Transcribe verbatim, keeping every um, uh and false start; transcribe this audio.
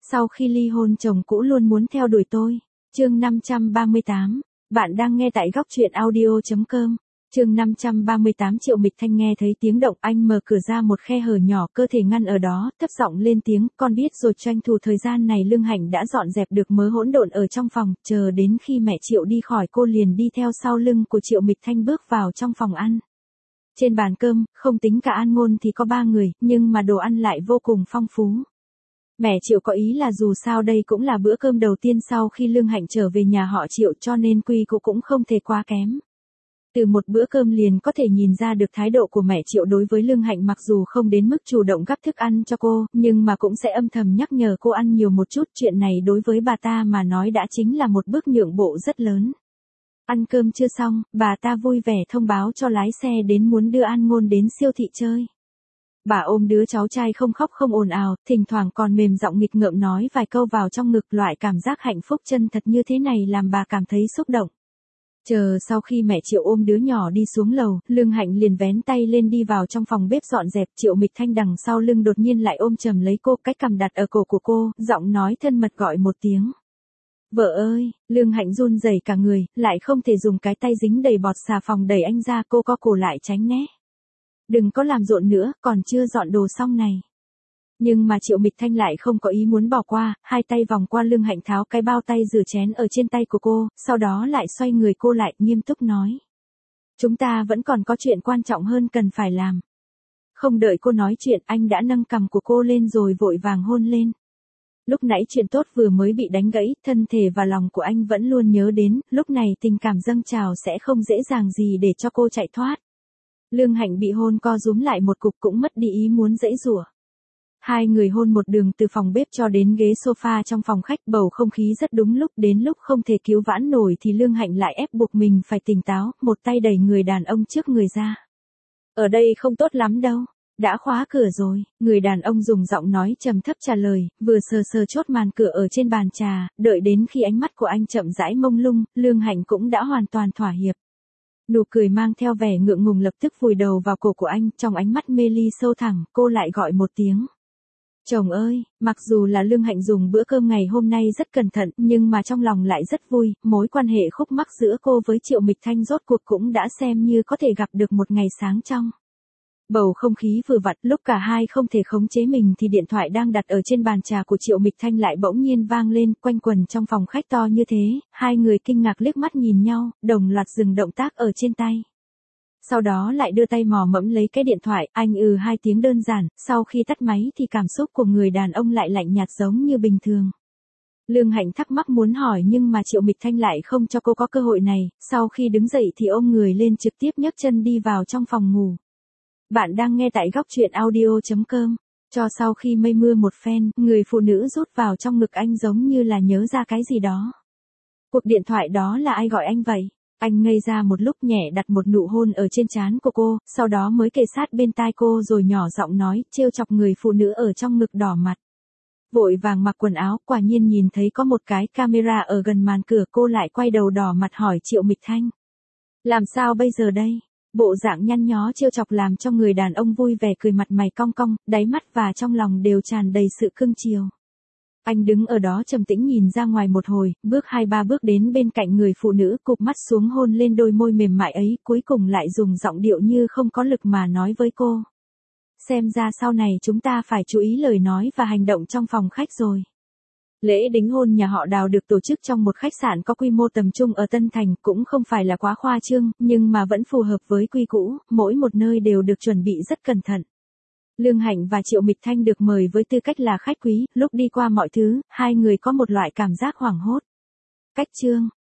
Sau khi ly hôn chồng cũ luôn muốn theo đuổi tôi. Chương năm trăm ba mươi tám. Bạn đang nghe tại góc truyện audio chấm com. Chương năm trăm ba mươi tám. Triệu Mịch Thanh nghe thấy tiếng động, anh mở cửa ra một khe hở nhỏ, cơ thể ngăn ở đó, thấp giọng lên tiếng, con biết rồi. Tranh thủ thời gian này Lương Hạnh đã dọn dẹp được mớ hỗn độn ở trong phòng, chờ đến khi mẹ Triệu đi khỏi cô liền đi theo sau lưng của Triệu Mịch Thanh bước vào trong phòng ăn. Trên bàn cơm, không tính cả An Ngôn thì có ba người, nhưng mà đồ ăn lại vô cùng phong phú. Mẹ Triệu có ý là dù sao đây cũng là bữa cơm đầu tiên sau khi Lương Hạnh trở về nhà họ Triệu, cho nên quy củ cũng không thể quá kém. Từ một bữa cơm liền có thể nhìn ra được thái độ của mẹ Triệu đối với Lương Hạnh, mặc dù không đến mức chủ động gắp thức ăn cho cô, nhưng mà cũng sẽ âm thầm nhắc nhở cô ăn nhiều một chút. Chuyện này đối với bà ta mà nói đã chính là một bước nhượng bộ rất lớn. Ăn cơm chưa xong, bà ta vui vẻ thông báo cho lái xe đến muốn đưa An Ngôn đến siêu thị chơi. Bà ôm đứa cháu trai không khóc không ồn ào, thỉnh thoảng còn mềm giọng nghịch ngợm nói vài câu vào trong ngực. Loại cảm giác hạnh phúc chân thật như thế này làm bà cảm thấy xúc động. Chờ sau khi mẹ Triệu ôm đứa nhỏ đi xuống lầu, Lương Hạnh liền vén tay lên đi vào trong phòng bếp dọn dẹp. Triệu Mịch Thanh đằng sau lưng đột nhiên lại ôm chầm lấy cô, cái cằm đặt ở cổ của cô, giọng nói thân mật gọi một tiếng. Vợ ơi. Lương Hạnh run rẩy cả người, lại không thể dùng cái tay dính đầy bọt xà phòng đẩy anh ra, cô co cổ lại tránh né. Đừng có làm rộn nữa, còn chưa dọn đồ xong này. Nhưng mà Triệu Mịch Thanh lại không có ý muốn bỏ qua, hai tay vòng qua Lương Hạnh tháo cái bao tay rửa chén ở trên tay của cô, sau đó lại xoay người cô lại, nghiêm túc nói. Chúng ta vẫn còn có chuyện quan trọng hơn cần phải làm. Không đợi cô nói chuyện, anh đã nâng cằm của cô lên rồi vội vàng hôn lên. Lúc nãy chuyện tốt vừa mới bị đánh gãy, thân thể và lòng của anh vẫn luôn nhớ đến, lúc này tình cảm dâng trào sẽ không dễ dàng gì để cho cô chạy thoát. Lương Hạnh bị hôn co rúm lại một cục cũng mất đi ý muốn giãy giụa. Hai người hôn một đường từ phòng bếp cho đến ghế sofa trong phòng khách, bầu không khí rất đúng lúc, đến lúc không thể cứu vãn nổi thì Lương Hạnh lại ép buộc mình phải tỉnh táo, một tay đẩy người đàn ông trước người ra. Ở đây không tốt lắm đâu. Đã khóa cửa rồi, người đàn ông dùng giọng nói trầm thấp trả lời, vừa sờ sờ chốt màn cửa ở trên bàn trà, đợi đến khi ánh mắt của anh chậm rãi mông lung, Lương Hạnh cũng đã hoàn toàn thỏa hiệp. Nụ cười mang theo vẻ ngượng ngùng lập tức vùi đầu vào cổ của anh, trong ánh mắt mê ly sâu thẳm, cô lại gọi một tiếng. Chồng ơi. Mặc dù là Lương Hạnh dùng bữa cơm ngày hôm nay rất cẩn thận, nhưng mà trong lòng lại rất vui, mối quan hệ khúc mắc giữa cô với Triệu Mịch Thanh rốt cuộc cũng đã xem như có thể gặp được một ngày sáng trong. Bầu không khí vừa vặn, lúc cả hai không thể khống chế mình thì điện thoại đang đặt ở trên bàn trà của Triệu Mịch Thanh lại bỗng nhiên vang lên, quanh quẩn trong phòng khách to như thế, hai người kinh ngạc liếc mắt nhìn nhau, đồng loạt dừng động tác ở trên tay. Sau đó lại đưa tay mò mẫm lấy cái điện thoại, anh ừ hai tiếng đơn giản, sau khi tắt máy thì cảm xúc của người đàn ông lại lạnh nhạt giống như bình thường. Lương Hạnh thắc mắc muốn hỏi nhưng mà Triệu Mịch Thanh lại không cho cô có cơ hội này, sau khi đứng dậy thì ôm người lên trực tiếp nhấc chân đi vào trong phòng ngủ. Bạn đang nghe tại góc truyện audio chấm com. Cho sau khi mây mưa một phen, người phụ nữ rút vào trong ngực anh giống như là nhớ ra cái gì đó. Cuộc điện thoại đó là ai gọi anh vậy? Anh ngây ra một lúc, nhẹ đặt một nụ hôn ở trên trán của cô, sau đó mới kề sát bên tai cô rồi nhỏ giọng nói, trêu chọc người phụ nữ ở trong ngực đỏ mặt. Vội vàng mặc quần áo, quả nhiên nhìn thấy có một cái camera ở gần màn cửa, cô lại quay đầu đỏ mặt hỏi Triệu Mịch Thanh. Làm sao bây giờ đây? Bộ dạng nhăn nhó trêu chọc làm cho người đàn ông vui vẻ cười, mặt mày cong cong, đáy mắt và trong lòng đều tràn đầy sự cưng chiều. Anh đứng ở đó trầm tĩnh nhìn ra ngoài một hồi, bước hai ba bước đến bên cạnh người phụ nữ, cụp mắt xuống hôn lên đôi môi mềm mại ấy, cuối cùng lại dùng giọng điệu như không có lực mà nói với cô. Xem ra sau này chúng ta phải chú ý lời nói và hành động trong phòng khách rồi. Lễ đính hôn nhà họ Đào được tổ chức trong một khách sạn có quy mô tầm trung ở Tân Thành, cũng không phải là quá khoa trương, nhưng mà vẫn phù hợp với quy củ, mỗi một nơi đều được chuẩn bị rất cẩn thận. Lương Hạnh và Triệu Mịch Thanh được mời với tư cách là khách quý, lúc đi qua mọi thứ, hai người có một loại cảm giác hoảng hốt. Cách chương,